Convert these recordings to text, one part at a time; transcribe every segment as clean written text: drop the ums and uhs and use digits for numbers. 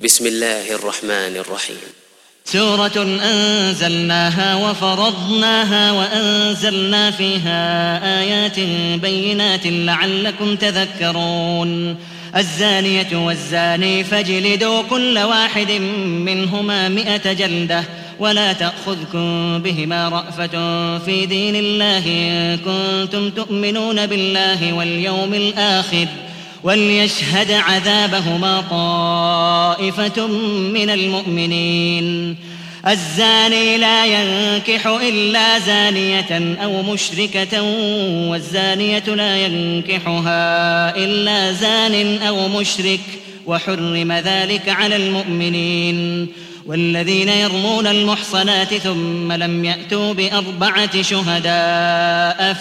بسم الله الرحمن الرحيم. سورة أنزلناها وفرضناها وأنزلنا فيها آيات بينات لعلكم تذكرون. الزانية والزاني فاجلدوا كل واحد منهما 100 جلدة ولا تأخذكم بهما رأفة في دين الله إن كنتم تؤمنون بالله واليوم الآخر وليشهد عذابهما طائفة من المؤمنين. الزاني لا ينكح إلا زانية أو مشركة والزانية لا ينكحها إلا زان أو مشرك وحرم ذلك على المؤمنين. والذين يرمون المحصنات ثم لم يأتوا ب4 شهداء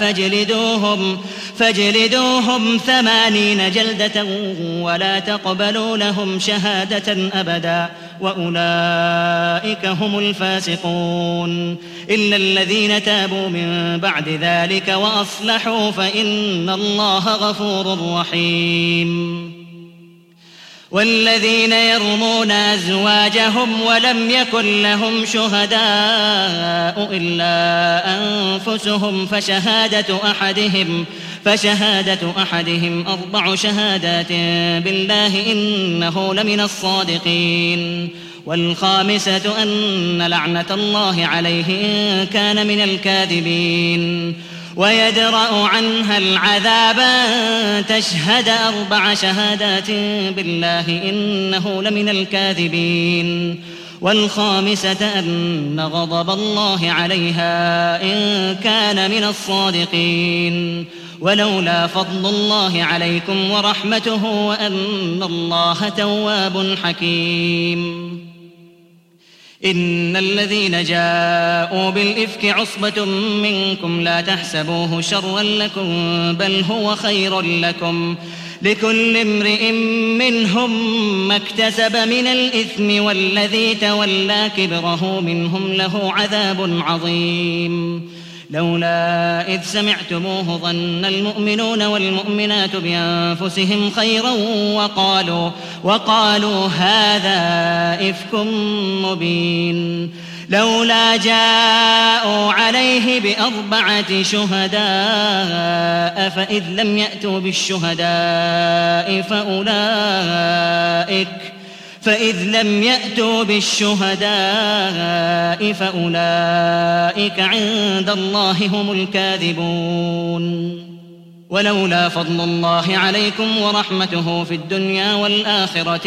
فاجلدوهم 80 جلدة ولا تقبلوا لهم شهادة أبدا وأولئك هم الفاسقون إلا الذين تابوا من بعد ذلك وأصلحوا فإن الله غفور رحيم. والذين يرمون أزواجهم ولم يكن لهم شهداء إلا أنفسهم فشهادة أحدهم 4 شهادات بالله إنه لمن الصادقين. والخامسة أن لعنة الله عليه إن كان من الكاذبين. ويدرأ عنها العذاب أن تشهد 4 شهادات بالله إنه لمن الكاذبين. والخامسة أن غضب الله عليها إن كان من الصادقين. ولولا فضل الله عليكم ورحمته وأن الله تواب حكيم. إن الذين جاءوا بالإفك عصبة منكم لا تحسبوه شرا لكم بل هو خير لكم لكل امرئ منهم ما اكتسب من الإثم والذي تولى كبره منهم له عذاب عظيم. لولا إذ سمعتموه ظن المؤمنون والمؤمنات بأنفسهم خيرا وقالوا هذا إفك مبين. لولا جاءوا عليه ب4 شهداء فإذ لم يأتوا بالشهداء فأولئك عند الله هم الكاذبون. ولولا فضل الله عليكم ورحمته في الدنيا والآخرة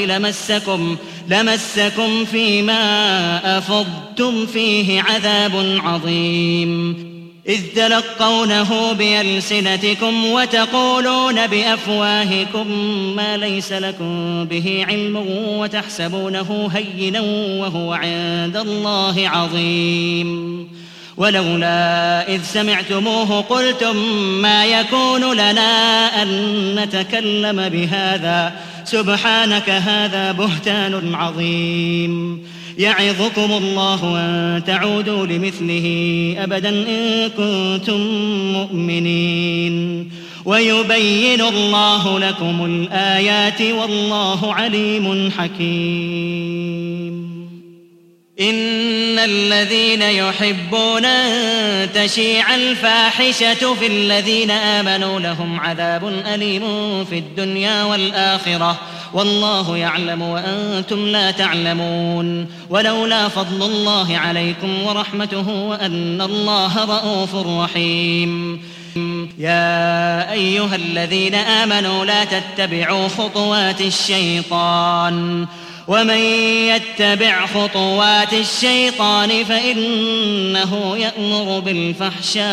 لمسكم فيما أفضتم فيه عذاب عظيم إذ تلقونه بألسنتكم وتقولون بأفواهكم ما ليس لكم به علم وتحسبونه هينا وهو عند الله عظيم. ولولا إذ سمعتموه قلتم ما يكون لنا أن نتكلم بهذا سبحانك هذا بهتان عظيم. يعظكم الله أن تعودوا لمثله أبدا إن كنتم مؤمنين. ويبين الله لكم الآيات والله عليم حكيم. إن الذين يحبون أن تشيع الفاحشة في الذين آمنوا لهم عذاب أليم في الدنيا والآخرة والله يعلم وأنتم لا تعلمون. ولولا فضل الله عليكم ورحمته وأن الله رءوف رحيم. يا أيها الذين آمنوا لا تتبعوا خطوات الشيطان ومن يتبع خطوات الشيطان فإنه يأمر بالفحشاء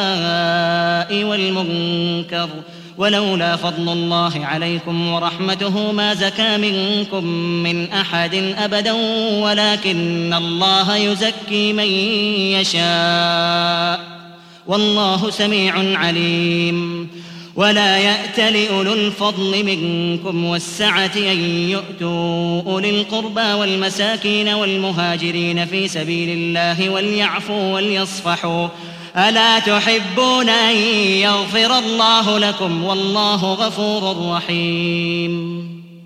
والمنكر. ولولا فضل الله عليكم ورحمته ما زكى منكم من أحد أبدا ولكن الله يزكي من يشاء والله سميع عليم. ولا يأت لأولو الفضل منكم والسعة أن يؤتوا أولي القربى والمساكين والمهاجرين في سبيل الله وليعفوا وليصفحوا ألا تحبون أن يغفر الله لكم والله غفور رحيم.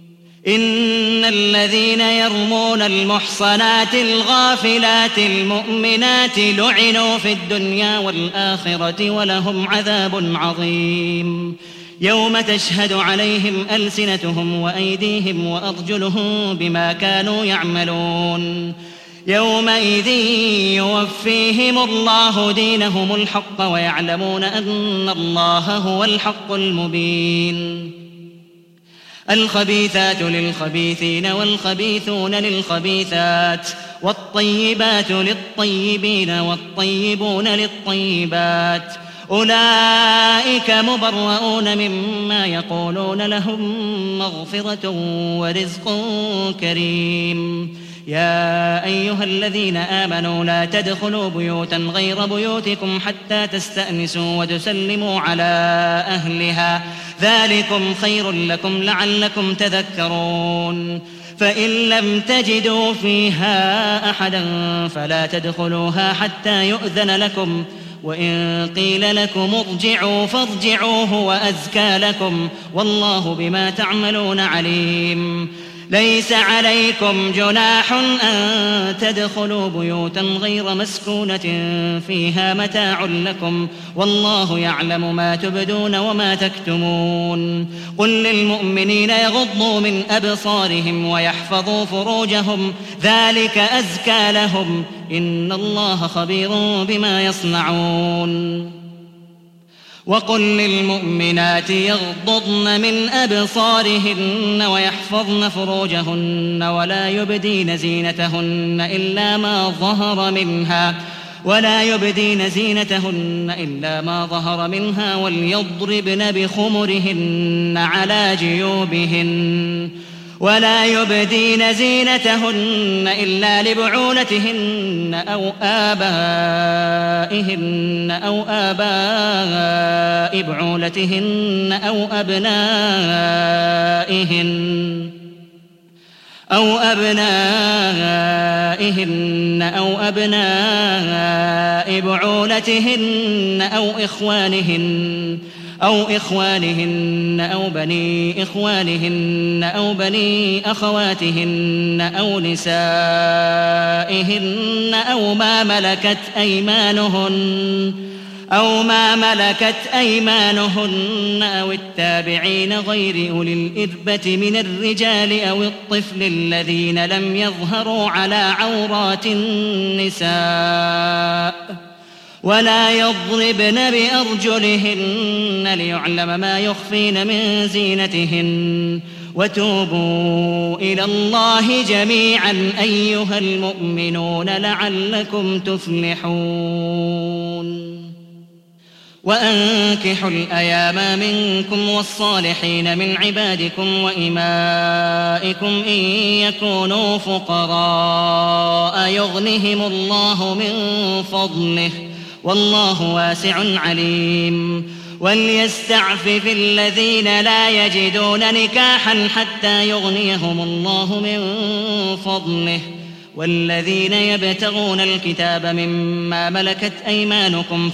إن الذين يرمون المحصنات الغافلات المؤمنات لعنوا في الدنيا والآخرة ولهم عذاب عظيم يوم تشهد عليهم ألسنتهم وأيديهم وأرجلهم بما كانوا يعملون يومئذ يوفيهم الله دينهم الحق ويعلمون أن الله هو الحق المبين الخبيثات للخبيثين والخبيثون للخبيثات والطيبات للطيبين والطيبون للطيبات أولئك مبرؤون مما يقولون لهم مغفرة ورزق كريم يا أيها الذين آمنوا لا تدخلوا بيوتا غير بيوتكم حتى تستأنسوا وتسلموا على أهلها ذلكم خير لكم لعلكم تذكرون فإن لم تجدوا فيها أحدا فلا تدخلوها حتى يؤذن لكم وإن قيل لكم ارجعوا فارجعوا هو أزكى لكم والله بما تعملون عليم ليس عليكم جناح أن تدخلوا بيوتا غير مسكونة فيها متاع لكم والله يعلم ما تبدون وما تكتمون قل للمؤمنين يغضوا من أبصارهم ويحفظوا فروجهم ذلك أزكى لهم إن الله خبير بما يصنعون وقل للمؤمنات يغضضن من أبصارهن ويحفظن فروجهن ولا يبدين زينتهن إلا ما ظهر منها وليضربن بخمرهن على جيوبهن ولا يبدين زينتهن إلا لبعولتهن أو آبائهن أو آباء بعولتهن أو أبنائهن أو أبناء بعولتهن أو إخوانهن أو بني إخوانهن أو بني أخواتهن أو نسائهن أو ما ملكت أيمانهن أو التابعين غير أولي الإربة من الرجال أو الطفل الذين لم يظهروا على عورات النساء ولا يضربن بأرجلهن ليعلم ما يخفين من زينتهن وتوبوا إلى الله جميعا أيها المؤمنون لعلكم تفلحون وأنكحوا الأيام منكم والصالحين من عبادكم وإمائكم إن يكونوا فقراء يغنهم الله من فضله والله واسع عليم وليستعفف الذين لا يجدون نكاحا حتى يغنيهم الله من فضله والذين يبتغون الكتاب مما ملكت أيمانكم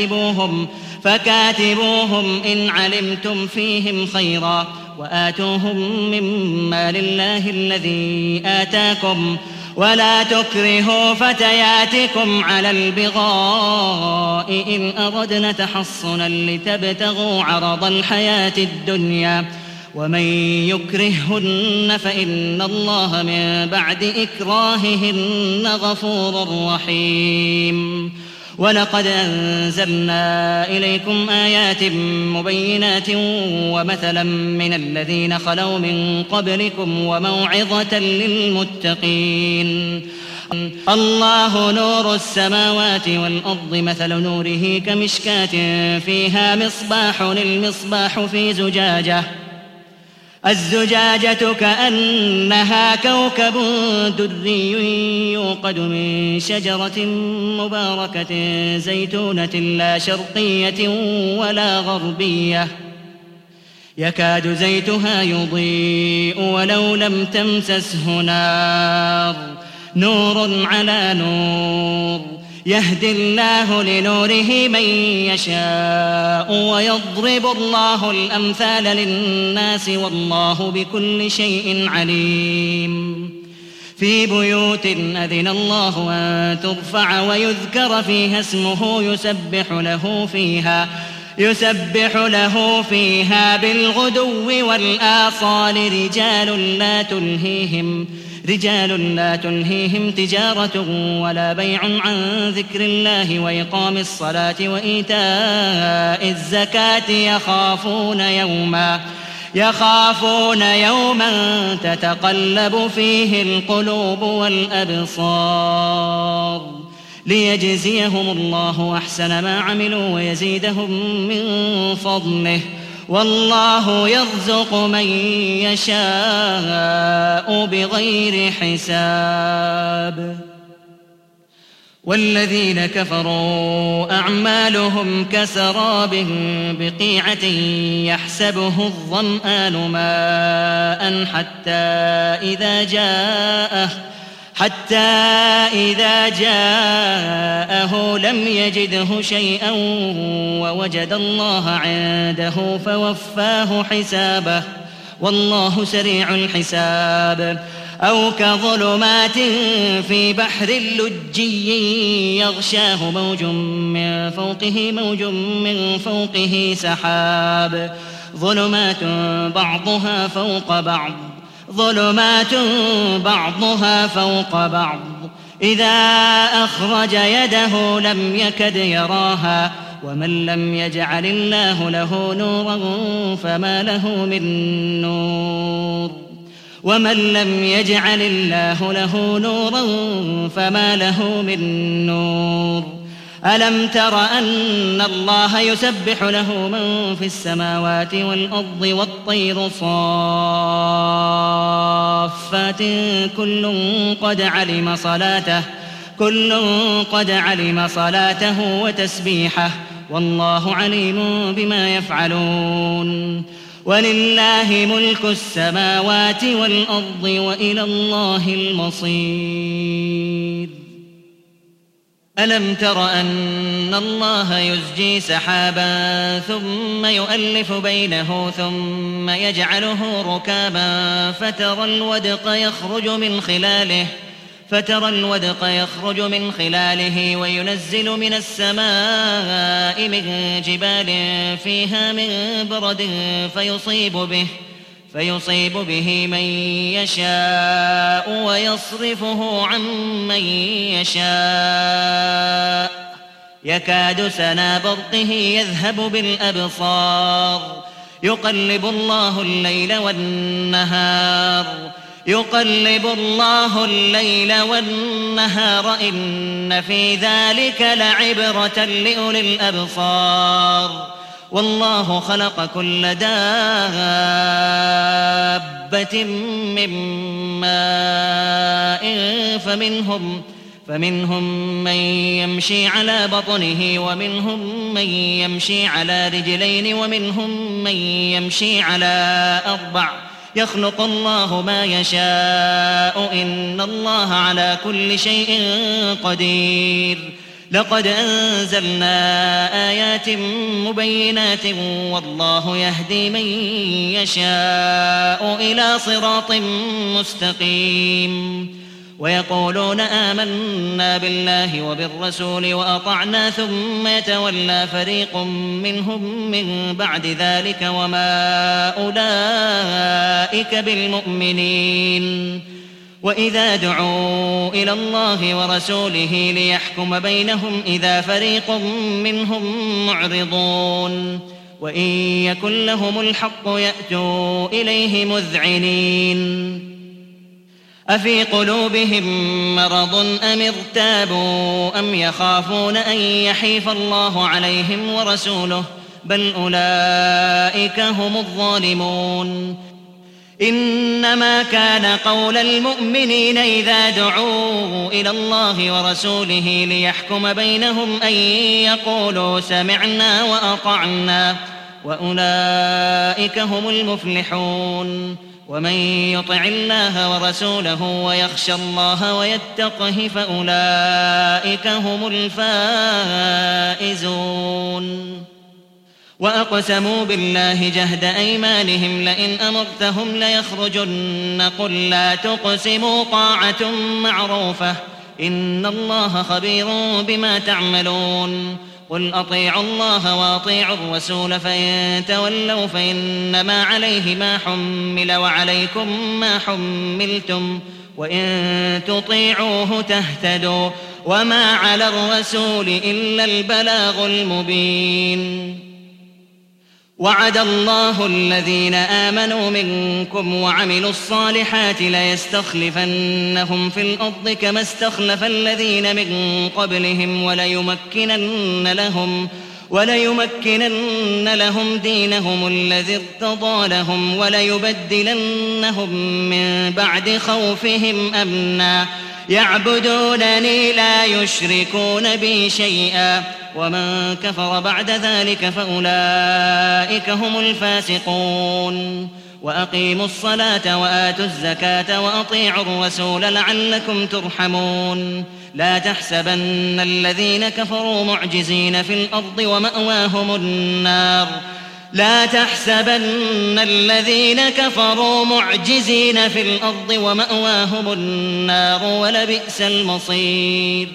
فكاتبوهم إن علمتم فيهم خيرا وآتوهم مما لله الذي آتاكم ولا تكرهوا فتياتكم على البغاء إن أردنا تحصنا لتبتغوا عرض الحياة الدنيا ومن يكرههن فإن الله من بعد إكراههن غفور رحيم ولقد أنزلنا إليكم آيات مبينات ومثلا من الذين خلوا من قبلكم وموعظة للمتقين الله نور السماوات والأرض مثل نوره كمشكاة فيها مصباح المصباح في زجاجة الزجاجة كأنها كوكب دري يوقد من شجرة مباركة زيتونة لا شرقية ولا غربية يكاد زيتها يضيء ولو لم تمسسه نار نور على نور يهدي الله لنوره من يشاء ويضرب الله الأمثال للناس والله بكل شيء عليم في بيوت أذن الله أن ترفع ويذكر فيها اسمه يسبح له فيها بالغدو والآصال رجال لا تلهيهم تجارة ولا بيع عن ذكر الله وإقام الصلاة وإيتاء الزكاة يخافون يوما تتقلب فيه القلوب والأبصار ليجزيهم الله أحسن ما عملوا ويزيدهم من فضله والله يرزق من يشاء بغير حساب والذين كفروا أعمالهم كسراب بقيعة يحسبه الظمآن ماء حتى إذا جاءه لم يجده شيئا ووجد الله عنده فوفاه حسابه والله سريع الحساب أو كظلمات في بحر لجي يغشاه موج من فوقه سحاب ظلمات بعضها فوق بعض إذا أخرج يده لم يكد يراها ومن لم يجعل الله له نورا فما له من نور ألم تر أن الله يسبح له من في السماوات والأرض والطير صافات كل قد علم صلاته وتسبيحه والله عليم بما يفعلون ولله ملك السماوات والأرض وإلى الله المصير ألم تر أن الله يزجي سحابا ثم يؤلف بينه ثم يجعله ركابا فترى الودق يخرج من خلاله وينزل من السماء من جبال فيها من برد فيصيب به من يشاء ويصرفه عن من يشاء يكاد سنا برقه يذهب بالأبصار يقلب الله الليل والنهار إن في ذلك لعبرة لأولي الأبصار والله خلق كل دابة من ماء فمنهم من يمشي على بطنه ومنهم من يمشي على رجلين ومنهم من يمشي على أربع يخلق الله ما يشاء إن الله على كل شيء قدير لقد أنزلنا آيات مبينات والله يهدي من يشاء إلى صراط مستقيم ويقولون آمنا بالله وبالرسول وأطعنا ثم يتولى فريق منهم من بعد ذلك وما أولئك بالمؤمنين وإذا دعوا إلى الله ورسوله ليحكم بينهم إذا فريق منهم معرضون وإن يكن لهم الحق يأتوا إليه مذعنين أفي قلوبهم مرض أم ارتابوا أم يخافون أن يحيف الله عليهم ورسوله بل أولئك هم الظالمون إنما كان قول المؤمنين إذا دعوا إلى الله ورسوله ليحكم بينهم أن يقولوا سمعنا وأطعنا وأولئك هم المفلحون ومن يطع الله ورسوله ويخشى الله ويتقه فأولئك هم الفائزون. وأقسموا بالله جهد أيمانهم لئن أمرتهم ليخرجن قل لا تقسموا طاعة معروفة إن الله خبير بما تعملون. قل أطيعوا الله وأطيعوا الرسول فإن تولوا فإنما عليه ما حمل وعليكم ما حملتم وإن تطيعوه تهتدوا وما على الرسول إلا البلاغ المبين. وعد الله الذين آمنوا منكم وعملوا الصالحات ليستخلفنهم في الأرض كما استخلف الذين من قبلهم وليمكنن لهم دينهم الذي ارتضى لهم وليبدلنهم من بعد خوفهم أمنا يعبدونني لا يشركون بي شيئا ومن كفر بعد ذلك فأولئك هم الفاسقون. وأقيموا الصلاة وآتوا الزكاة وأطيعوا الرسول لعلكم ترحمون. لا تحسبن الذين كفروا معجزين في الأرض ومأواهم النار ولبئس المصير.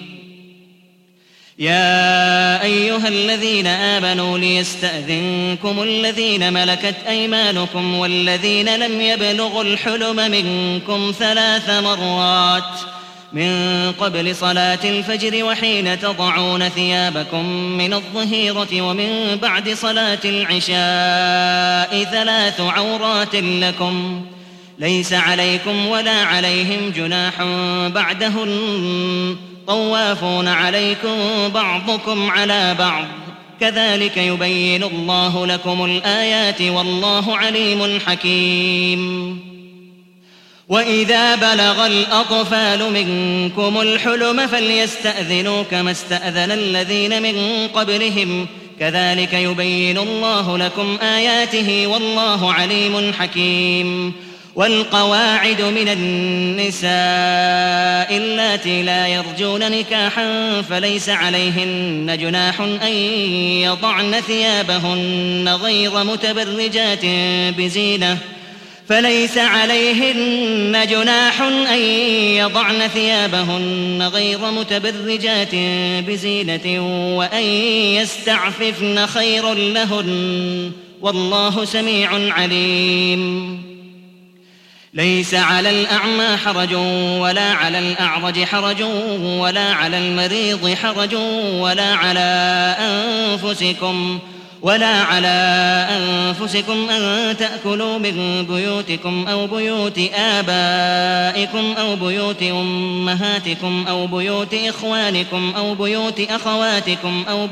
يا أيها الذين آمنوا ليستأذنكم الذين ملكت أيمانكم والذين لم يبلغوا الحلم منكم 3 مرات من قبل صلاة الفجر وحين تضعون ثيابكم من الظهيرة ومن بعد صلاة العشاء 3 عورات لكم ليس عليكم ولا عليهم جناح بعدهن طوافون عليكم بعضكم على بعض كذلك يبين الله لكم الآيات والله عليم حكيم. وإذا بلغ الأطفال منكم الحلم فليستأذنوا كما استأذن الذين من قبلهم كذلك يبين الله لكم آياته والله عليم حكيم. والقواعد من النساء اللاتي لا يرجون نكاحا فليس عليهن جناح أن يضعن ثيابهن غير متبرجات بزينة وأن يستعففن خير لهن والله سميع عليم. ليس على الأعمى حرج ولا على الأعرج حرج ولا على المريض حرج ولا على أنفسكم أن تأكلوا من بيوتكم أو بيوت آبائكم أو بيوت أمهاتكم أو بيوت إخوانكم أو بيوت أخواتكم أو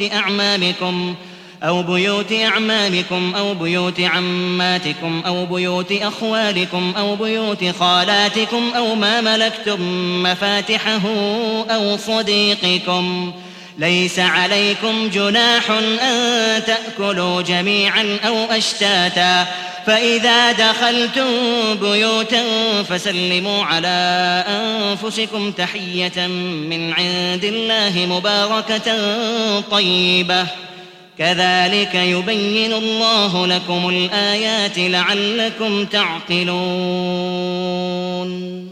بيوت أعمامكم أو بيوت عماتكم أو بيوت أخوالكم أو بيوت خالاتكم أو ما ملكتم مفاتحه أو صديقكم. ليس عليكم جناح أن تأكلوا جميعا أو أشتاتا فإذا دخلتم بيوتا فسلموا على أنفسكم تحية من عند الله مباركة طيبة كذلك يبين الله لكم الآيات لعلكم تعقلون.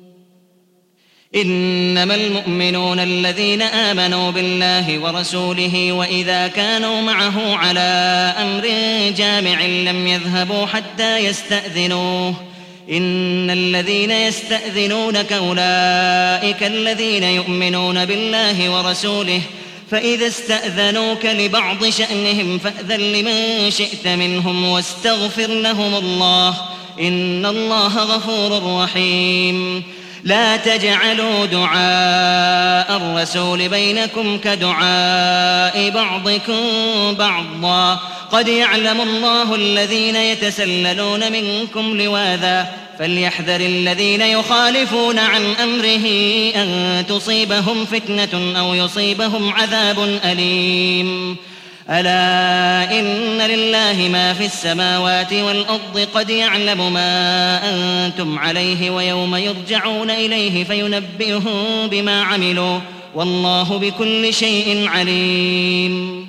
إنما المؤمنون الذين آمنوا بالله ورسوله وإذا كانوا معه على أمر جامع لم يذهبوا حتى يستأذنوه إن الذين يستأذنونك أولئك الذين يؤمنون بالله ورسوله فإذا استأذنوك لبعض شأنهم فأذن لمن شئت منهم واستغفر لهم الله إن الله غفور رحيم. لا تجعلوا دعاء الرسول بينكم كدعاء بعضكم بعضا قد يعلم الله الذين يتسللون منكم لواذا فليحذر الذين يخالفون عن أمره أن تصيبهم فتنة أو يصيبهم عذاب أليم. ألا إن لله ما في السماوات والأرض قد يعلم ما أنتم عليه ويوم يرجعون إليه فينبئهم بما عملوا والله بكل شيء عليم